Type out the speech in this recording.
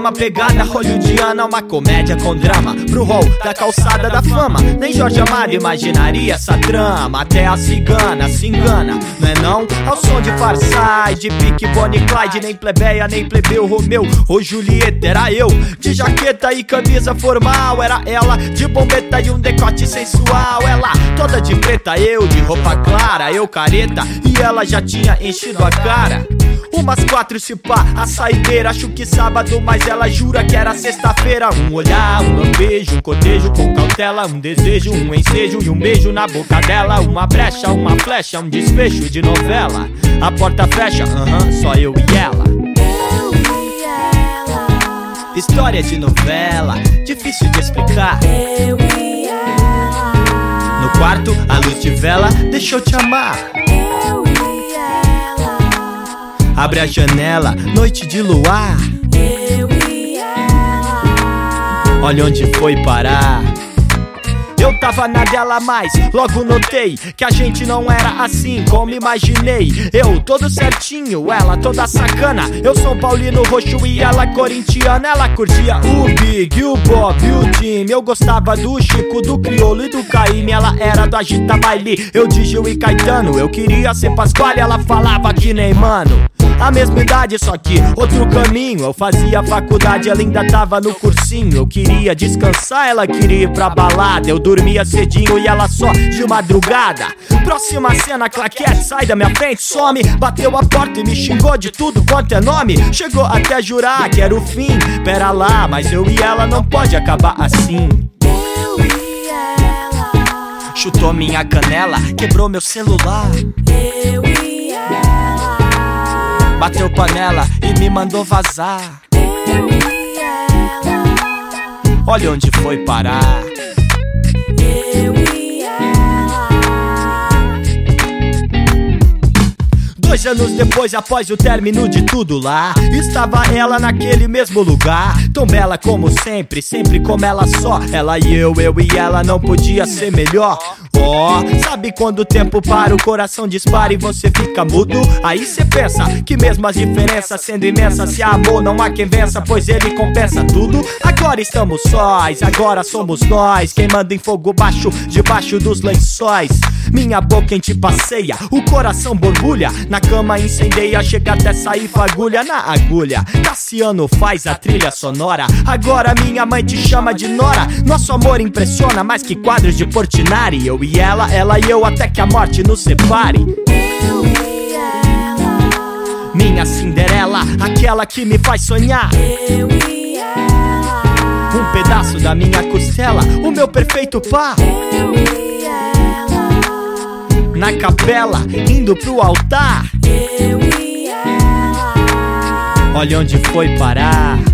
mesma pegada hollywoodiana, uma comédia com drama, pro hall da calçada da fama. Nem Jorge Amado imaginaria essa trama. Até a cigana se engana, não é não? Ao som de Farside, de Pique, Bonnie e Clyde. Nem plebeia, nem plebeu, Romeu ou Julieta. Era eu, de jaqueta e camisa formal. Era ela, de bombeta e um decote sensual. Ela, toda de preta, eu de roupa clara. Eu careta, e ela já tinha enchido a cara. Umas 4 se pá, a saideira. Acho que sábado, mas ela jura que era sexta-feira. Um olhar, um lambejo, um cotejo com cautela. Um desejo, um ensejo e um beijo na boca dela. Uma brecha, uma flecha, um desfecho de novela. A porta fecha, só eu e ela. História de novela, difícil de explicar. Eu e ela. No quarto, a luz de vela, deixa eu te amar. Eu e ela. Abre a janela, noite de luar. Eu e ela. Olha onde foi parar. Eu tava na dela, mas logo notei que a gente não era assim como imaginei. Eu todo certinho, ela toda sacana. Eu São Paulino roxo e ela corintiana. Ela curtia o Big, o Bob, o Jimmy. Eu gostava do Chico, do Criolo e do Caíme. Ela era do Agita Baile, eu de Gil e Caetano. Eu queria ser Pasquale, ela falava que nem mano. A mesma idade, só que outro caminho. Eu fazia faculdade, ela ainda tava no cursinho. Eu queria descansar, ela queria ir pra balada. Eu dormia cedinho e ela só de madrugada. Próxima cena, claquete, sai da minha frente, some. Bateu a porta e me xingou de tudo quanto é nome. Chegou até a jurar que era o fim. Pera lá, mas eu e ela não pode acabar assim. Eu e ela. Chutou minha canela, quebrou meu celular. Eu e ela. Bateu panela e me mandou vazar. Eu e ela. Olha onde foi parar. Eu e ela. 2 anos depois, após o término de tudo lá, estava ela naquele mesmo lugar. Tão bela como sempre, sempre como ela só. Ela e eu e ela, não podia ser melhor. Sabe quando o tempo para, o coração dispara e você fica mudo? Aí cê pensa que mesmo as diferenças sendo imensas, se há amor não há quem vença, pois ele compensa tudo. Agora estamos sós, agora somos nós. Quem manda em fogo baixo, debaixo dos lençóis. Minha boca em te passeia, o coração borbulha. Na cama incendeia, chega até sair fagulha na agulha. Cassiano faz a trilha sonora. Agora minha mãe te chama de Nora. Nosso amor impressiona mais que quadros de Portinari. Eu e ela e eu até que a morte nos separe. Eu e ela. Minha Cinderela, aquela que me faz sonhar. Eu e ela. Um pedaço da minha costela, o meu perfeito par. Eu e ela. Na capela, indo pro altar. Eu e ela. Olha onde foi parar.